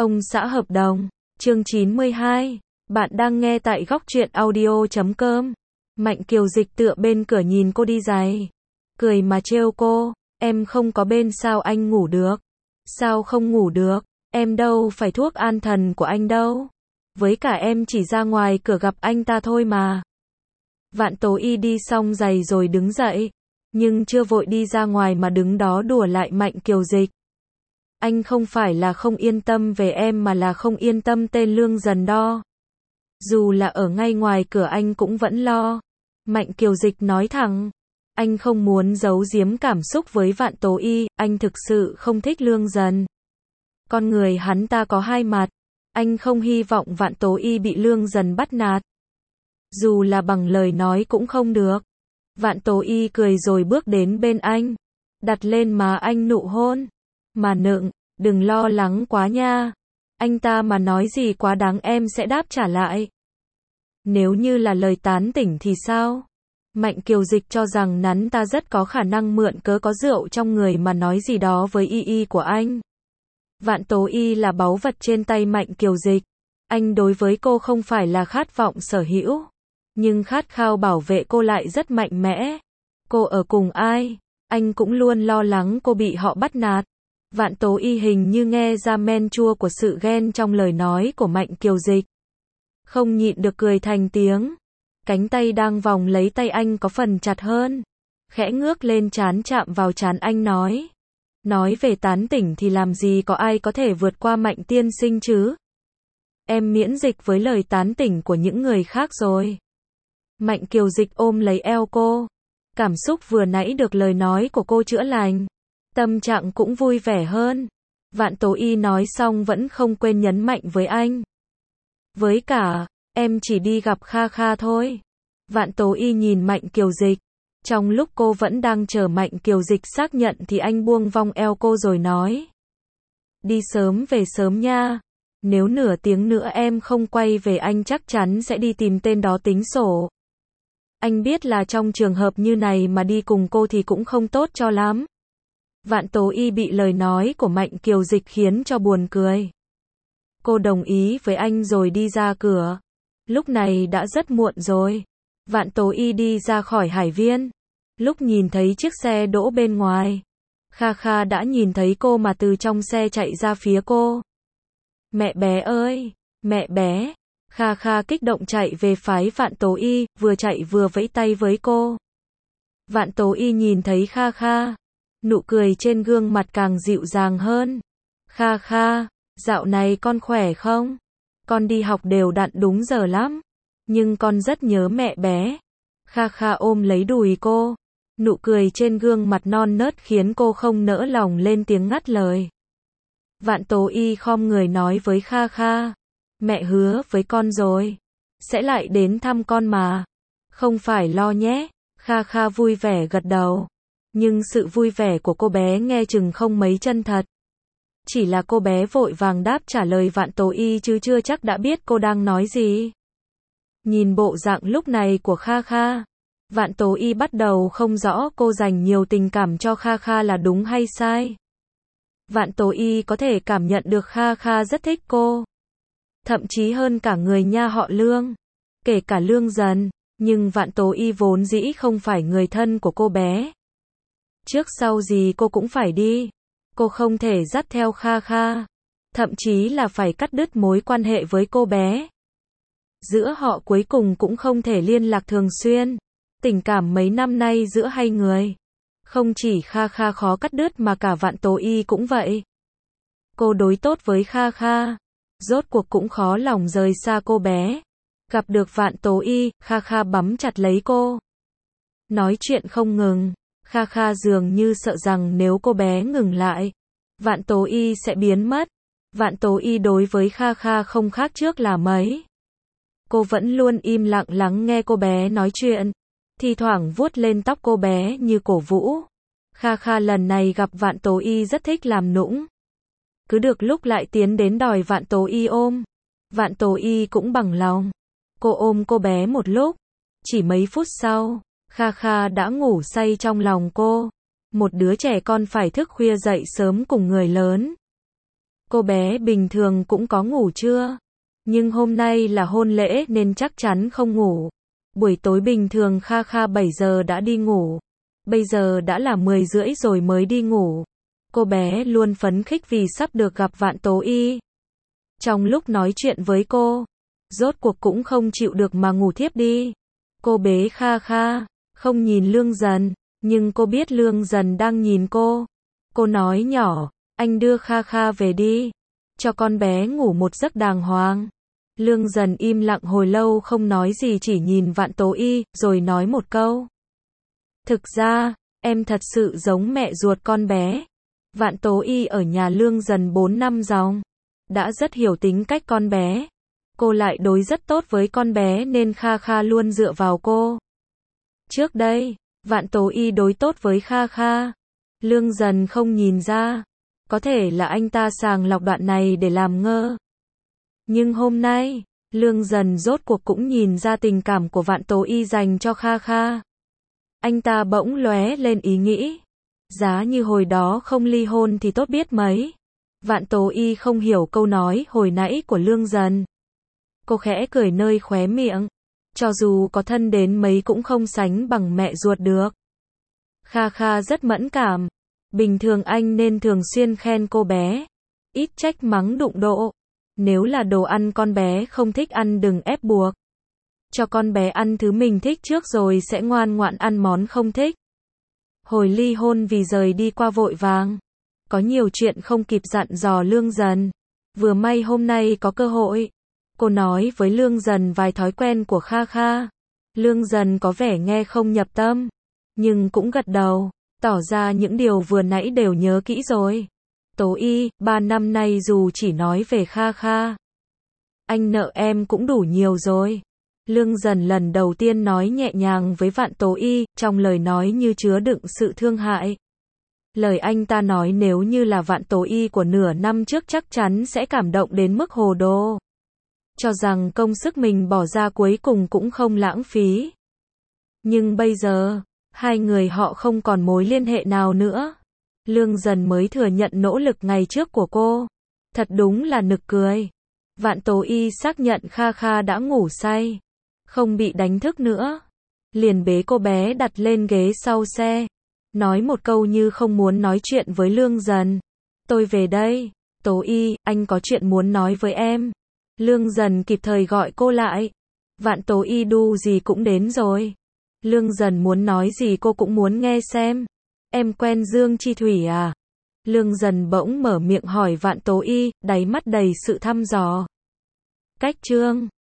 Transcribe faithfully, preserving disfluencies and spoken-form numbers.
Ông xã hợp đồng, chương chín mươi hai. Bạn đang nghe tại góc truyện audio chấm com. Mạnh Kiều Dịch tựa bên cửa nhìn cô đi giày. Cười mà trêu cô, em không có bên sao anh ngủ được? Sao không ngủ được? Em đâu phải thuốc an thần của anh đâu. Với cả em chỉ ra ngoài cửa gặp anh ta thôi mà. Vạn Tố Y đi xong giày rồi đứng dậy. Nhưng chưa vội đi ra ngoài mà đứng đó đùa lại Mạnh Kiều Dịch. Anh không phải là không yên tâm về em mà là không yên tâm tên Lương Dần đó. Dù là ở ngay ngoài cửa anh cũng vẫn lo. Mạnh Kiều Dịch nói thẳng. Anh không muốn giấu giếm cảm xúc với Vạn Tố Y, anh thực sự không thích Lương Dần. Con người hắn ta có hai mặt. Anh không hy vọng Vạn Tố Y bị Lương Dần bắt nạt. Dù là bằng lời nói cũng không được. Vạn Tố Y cười rồi bước đến bên anh. Đặt lên má anh nụ hôn. Mà nựng, đừng lo lắng quá nha. Anh ta mà nói gì quá đáng em sẽ đáp trả lại. Nếu như là lời tán tỉnh thì sao? Mạnh Kiều Dịch cho rằng hắn ta rất có khả năng mượn cớ có rượu trong người mà nói gì đó với y y của anh. Vạn Tố Y là báu vật trên tay Mạnh Kiều Dịch. Anh đối với cô không phải là khát vọng sở hữu. Nhưng khát khao bảo vệ cô lại rất mạnh mẽ. Cô ở cùng ai? Anh cũng luôn lo lắng cô bị họ bắt nạt. Vạn Tố Y hình như nghe ra men chua của sự ghen trong lời nói của Mạnh Kiều Dịch. Không nhịn được cười thành tiếng. Cánh tay đang vòng lấy tay anh có phần chặt hơn. Khẽ ngước lên trán chạm vào trán anh nói. Nói về tán tỉnh thì làm gì có ai có thể vượt qua Mạnh tiên sinh chứ? Em miễn dịch với lời tán tỉnh của những người khác rồi. Mạnh Kiều Dịch ôm lấy eo cô. Cảm xúc vừa nãy được lời nói của cô chữa lành. Tâm trạng cũng vui vẻ hơn. Vạn Tố Y nói xong vẫn không quên nhấn mạnh với anh. Với cả, em chỉ đi gặp Kha Kha thôi. Vạn Tố Y nhìn Mạnh Kiều Dịch. Trong lúc cô vẫn đang chờ Mạnh Kiều Dịch xác nhận thì anh buông vòng eo cô rồi nói. Đi sớm về sớm nha. Nếu nửa tiếng nữa em không quay về anh chắc chắn sẽ đi tìm tên đó tính sổ. Anh biết là trong trường hợp như này mà đi cùng cô thì cũng không tốt cho lắm. Vạn Tố Y bị lời nói của Mạnh Kiều Dịch khiến cho buồn cười. Cô đồng ý với anh rồi đi ra cửa. Lúc này đã rất muộn rồi. Vạn Tố Y đi ra khỏi Hải Viên. Lúc nhìn thấy chiếc xe đỗ bên ngoài, Kha Kha đã nhìn thấy cô mà từ trong xe chạy ra phía cô. Mẹ bé ơi, mẹ bé. Kha Kha kích động chạy về phái Vạn Tố Y, vừa chạy vừa vẫy tay với cô. Vạn Tố Y nhìn thấy Kha Kha. Nụ cười trên gương mặt càng dịu dàng hơn. Kha Kha, dạo này con khỏe không? Con đi học đều đặn đúng giờ lắm. Nhưng con rất nhớ mẹ bé. Kha Kha ôm lấy đùi cô. Nụ cười trên gương mặt non nớt khiến cô không nỡ lòng lên tiếng ngắt lời. Vạn Tố Y khom người nói với Kha Kha. Mẹ hứa với con rồi. Sẽ lại đến thăm con mà. Không phải lo nhé. Kha Kha vui vẻ gật đầu. Nhưng sự vui vẻ của cô bé nghe chừng không mấy chân thật. Chỉ là cô bé vội vàng đáp trả lời Vạn Tố Y chứ chưa chắc đã biết cô đang nói gì. Nhìn bộ dạng lúc này của Kha Kha, Vạn Tố Y bắt đầu không rõ cô dành nhiều tình cảm cho Kha Kha là đúng hay sai. Vạn Tố Y có thể cảm nhận được Kha Kha rất thích cô. Thậm chí hơn cả người nhà họ Lương. Kể cả Lương Dần. Nhưng Vạn Tố Y vốn dĩ không phải người thân của cô bé. Trước sau gì cô cũng phải đi. Cô không thể dắt theo Kha Kha. Thậm chí là phải cắt đứt mối quan hệ với cô bé. Giữa họ cuối cùng cũng không thể liên lạc thường xuyên. Tình cảm mấy năm nay giữa hai người. Không chỉ Kha Kha khó cắt đứt mà cả Vạn Tố Y cũng vậy. Cô đối tốt với Kha Kha. Rốt cuộc cũng khó lòng rời xa cô bé. Gặp được Vạn Tố Y, Kha Kha bắm chặt lấy cô. Nói chuyện không ngừng. Kha Kha dường như sợ rằng nếu cô bé ngừng lại, Vạn Tố Y sẽ biến mất. Vạn Tố Y đối với Kha Kha không khác trước là mấy. Cô vẫn luôn im lặng lắng nghe cô bé nói chuyện. Thi thoảng vuốt lên tóc cô bé như cổ vũ. Kha Kha lần này gặp Vạn Tố Y rất thích làm nũng. Cứ được lúc lại tiến đến đòi Vạn Tố Y ôm. Vạn Tố Y cũng bằng lòng. Cô ôm cô bé một lúc. Chỉ mấy phút sau, Kha Kha đã ngủ say trong lòng cô. Một đứa trẻ con phải thức khuya dậy sớm cùng người lớn. Cô bé bình thường cũng có ngủ trưa. Nhưng hôm nay là hôn lễ nên chắc chắn không ngủ. Buổi tối bình thường Kha Kha bảy giờ đã đi ngủ. Bây giờ đã là mười rưỡi rồi mới đi ngủ. Cô bé luôn phấn khích vì sắp được gặp Vạn Tố Y. Trong lúc nói chuyện với cô, rốt cuộc cũng không chịu được mà ngủ thiếp đi. Cô bế Kha Kha, không nhìn Lương Dần, nhưng cô biết Lương Dần đang nhìn cô. Cô nói nhỏ, anh đưa Kha Kha về đi, cho con bé ngủ một giấc đàng hoàng. Lương Dần im lặng hồi lâu không nói gì, chỉ nhìn Vạn Tố Y, rồi nói một câu. Thực ra, em thật sự giống mẹ ruột con bé. Vạn Tố Y ở nhà Lương Dần bốn năm dòng, đã rất hiểu tính cách con bé. Cô lại đối rất tốt với con bé nên Kha Kha luôn dựa vào cô. Trước đây, Vạn Tố Y đối tốt với Kha Kha. Lương Dần không nhìn ra. Có thể là anh ta sàng lọc đoạn này để làm ngơ. Nhưng hôm nay, Lương Dần rốt cuộc cũng nhìn ra tình cảm của Vạn Tố Y dành cho Kha Kha. Anh ta bỗng lóe lên ý nghĩ. Giá như hồi đó không ly hôn thì tốt biết mấy. Vạn Tố Y không hiểu câu nói hồi nãy của Lương Dần. Cô khẽ cười nơi khóe miệng. Cho dù có thân đến mấy cũng không sánh bằng mẹ ruột được. Kha Kha rất mẫn cảm. Bình thường anh nên thường xuyên khen cô bé. Ít trách mắng đụng độ. Nếu là đồ ăn con bé không thích ăn đừng ép buộc. Cho con bé ăn thứ mình thích trước rồi sẽ ngoan ngoãn ăn món không thích. Hồi ly hôn vì rời đi qua vội vàng. Có nhiều chuyện không kịp dặn dò Lương Dần. Vừa may hôm nay có cơ hội. Cô nói với Lương Dần vài thói quen của Kha Kha. Lương Dần có vẻ nghe không nhập tâm. Nhưng cũng gật đầu. Tỏ ra những điều vừa nãy đều nhớ kỹ rồi. Tố Y, ba năm nay dù chỉ nói về Kha Kha. Anh nợ em cũng đủ nhiều rồi. Lương Dần lần đầu tiên nói nhẹ nhàng với Vạn Tố Y, trong lời nói như chứa đựng sự thương hại. Lời anh ta nói nếu như là Vạn Tố Y của nửa năm trước chắc chắn sẽ cảm động đến mức hồ đồ. Cho rằng công sức mình bỏ ra cuối cùng cũng không lãng phí. Nhưng bây giờ, hai người họ không còn mối liên hệ nào nữa. Lương Dần mới thừa nhận nỗ lực ngày trước của cô. Thật đúng là nực cười. Vạn Tố Y xác nhận Kha Kha đã ngủ say, không bị đánh thức nữa. Liền bế cô bé đặt lên ghế sau xe. Nói một câu như không muốn nói chuyện với Lương Dần. Tôi về đây. Tố Y, anh có chuyện muốn nói với em. Lương Dần kịp thời gọi cô lại. Vạn Tố Y đu gì cũng đến rồi. Lương Dần muốn nói gì cô cũng muốn nghe xem. Em quen Dương Chi Thủy à? Lương Dần bỗng mở miệng hỏi Vạn Tố Y, đáy mắt đầy sự thăm dò. Cách chương